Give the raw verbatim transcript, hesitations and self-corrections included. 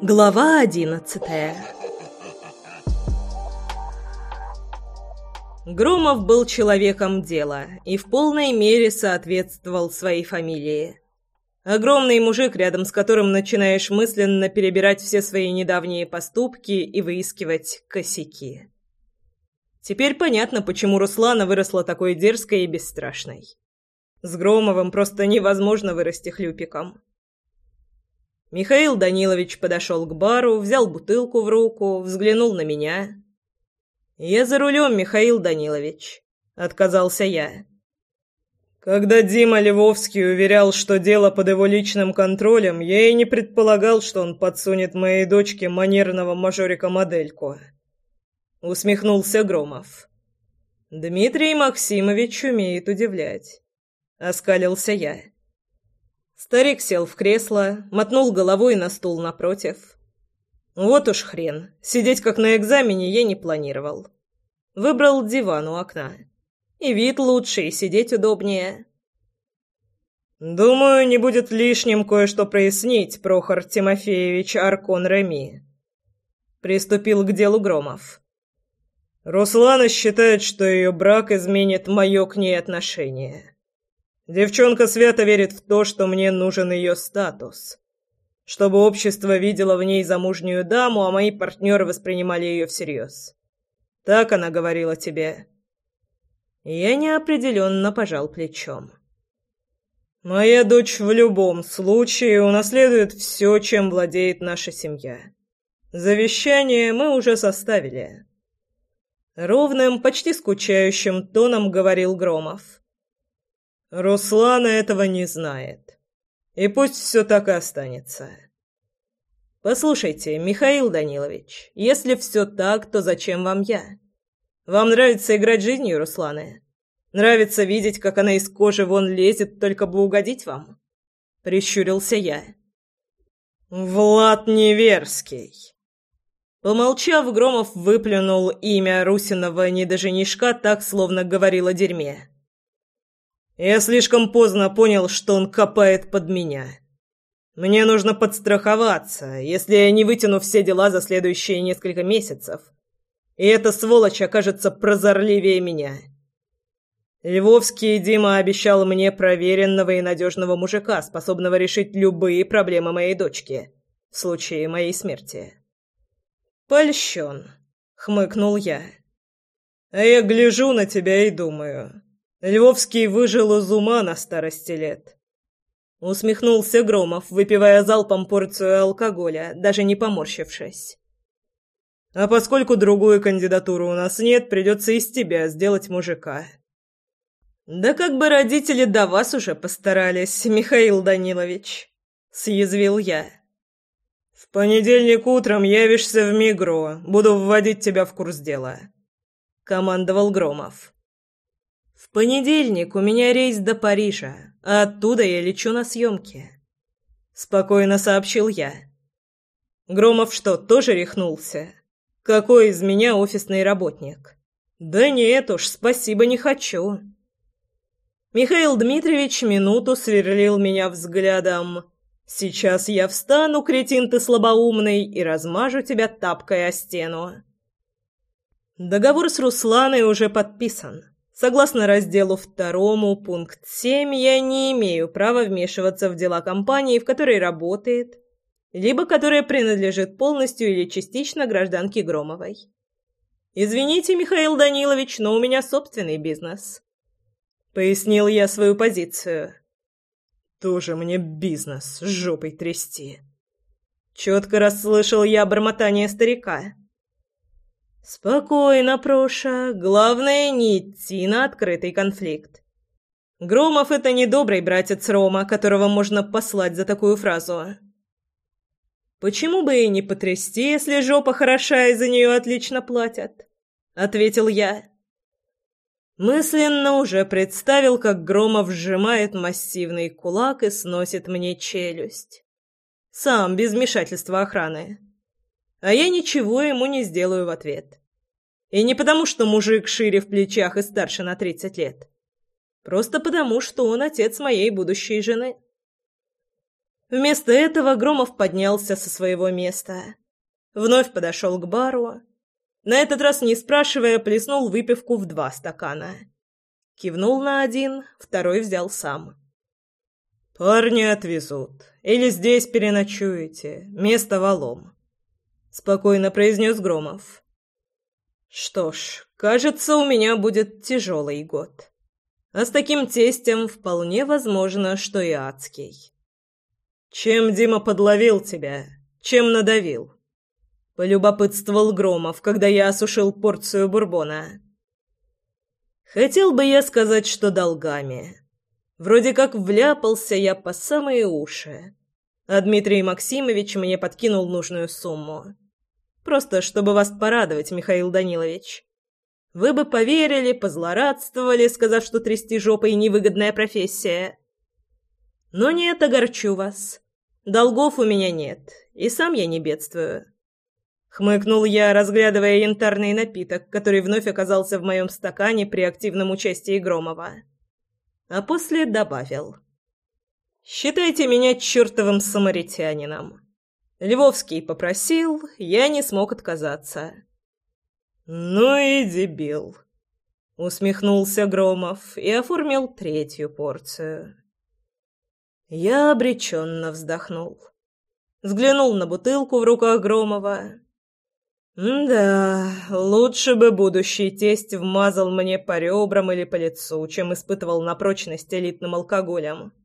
Глава одиннадцатая. Громов был человеком дела и в полной мере соответствовал своей фамилии. Огромный мужик, рядом с которым начинаешь мысленно перебирать все свои недавние поступки и выискивать косяки. Теперь понятно, почему Руслана выросла такой дерзкой и бесстрашной. С Громовым просто невозможно вырасти хлюпиком. Михаил Данилович подошел к бару, взял бутылку в руку, взглянул на меня. «Я за рулем, Михаил Данилович», — отказался я. Когда Дима Львовский уверял, что дело под его личным контролем, я и не предполагал, что он подсунет моей дочке манерного мажорика-модельку. Усмехнулся Громов. «Дмитрий Максимович умеет удивлять», — оскалился я. Старик сел в кресло, мотнул головой на стул напротив. Вот уж хрен, сидеть как на экзамене я не планировал. Выбрал диван у окна. И вид лучше, и сидеть удобнее. «Думаю, не будет лишним кое-что прояснить, Прохор Тимофеевич Аркон-Реми», — приступил к делу Громов. «Руслана считает, что ее брак изменит мое к ней отношение. Девчонка свято верит в то, что мне нужен ее статус, чтобы общество видело в ней замужнюю даму, а мои партнеры воспринимали ее всерьез. Так она говорила тебе?» Я неопределенно пожал плечом. «Моя дочь в любом случае унаследует все, чем владеет наша семья. Завещание мы уже составили». Ровным, почти скучающим тоном говорил Громов. «Руслана этого не знает. И пусть все так и останется». «Послушайте, Михаил Данилович, если все так, то зачем вам я? Вам нравится играть жизнью Русланы? Нравится видеть, как она из кожи вон лезет, только бы угодить вам?» Прищурился я. «Влад Неверский». Помолчав, Громов выплюнул имя Русиного недоженишка так, словно говорил о дерьме. «Я слишком поздно понял, что он копает под меня. Мне нужно подстраховаться, если я не вытяну все дела за следующие несколько месяцев. И эта сволочь окажется прозорливее меня. Львовский Дима обещал мне проверенного и надежного мужика, способного решить любые проблемы моей дочки в случае моей смерти». «Польщен», — хмыкнул я. «А я гляжу на тебя и думаю, Львовский выжил из ума на старости лет». Усмехнулся Громов, выпивая залпом порцию алкоголя, даже не поморщившись. «А поскольку другой кандидатуры у нас нет, придется из тебя сделать мужика». «Да как бы родители до вас уже постарались, Михаил Данилович», — съязвил я. «В понедельник утром явишься в Мигро, буду вводить тебя в курс дела», — командовал Громов. «В понедельник у меня рейс до Парижа, а оттуда я лечу на съемки», — спокойно сообщил я. «Громов что, тоже рехнулся? Какой из меня офисный работник? Да нет уж, спасибо, не хочу». Михаил Дмитриевич минуту сверлил меня взглядом. «Сейчас я встану, кретин ты слабоумный, и размажу тебя тапкой о стену». Договор с Русланой уже подписан. Согласно разделу второму, пункт семь, я не имею права вмешиваться в дела компании, в которой работает, либо которая принадлежит полностью или частично гражданке Громовой. «Извините, Михаил Данилович, но у меня собственный бизнес», — пояснил я свою позицию. «Тоже мне бизнес, жопой трясти». Четко расслышал я бормотание старика. «Спокойно, Проша. Главное, не идти на открытый конфликт. Громов — это не добрый братец Рома, которого можно послать за такую фразу». «Почему бы и не потрясти, если жопа хороша и за нее отлично платят?» — ответил я. Мысленно уже представил, как Громов сжимает массивный кулак и сносит мне челюсть. Сам, без вмешательства охраны. А я ничего ему не сделаю в ответ. И не потому, что мужик шире в плечах и старше на тридцать лет. Просто потому, что он отец моей будущей жены. Вместо этого Громов поднялся со своего места. Вновь подошел к бару. На этот раз, не спрашивая, плеснул выпивку в два стакана. Кивнул на один, второй взял сам. «Парни отвезут. Или здесь переночуете. Место валом», — спокойно произнес Громов. «Что ж, кажется, у меня будет тяжелый год. А с таким тестем вполне возможно, что и адский». «Чем Дима подловил тебя? Чем надавил?» — полюбопытствовал Громов, когда я осушил порцию бурбона. «Хотел бы я сказать, что долгами. Вроде как вляпался я по самые уши, а Дмитрий Максимович мне подкинул нужную сумму. Просто чтобы вас порадовать, Михаил Данилович. Вы бы поверили, позлорадствовали, сказав, что трясти жопой невыгодная профессия. Но нет, огорчу вас. Долгов у меня нет, и сам я не бедствую». Хмыкнул я, разглядывая янтарный напиток, который вновь оказался в моем стакане при активном участии Громова. А после добавил: «Считайте меня чертовым самаритянином. Львовский попросил, я не смог отказаться». «Ну и дебил», — усмехнулся Громов и оформил третью порцию. Я обреченно вздохнул. Взглянул на бутылку в руках Громова. Да, лучше бы будущий тесть вмазал мне по ребрам или по лицу, чем испытывал на прочность элитным алкоголем.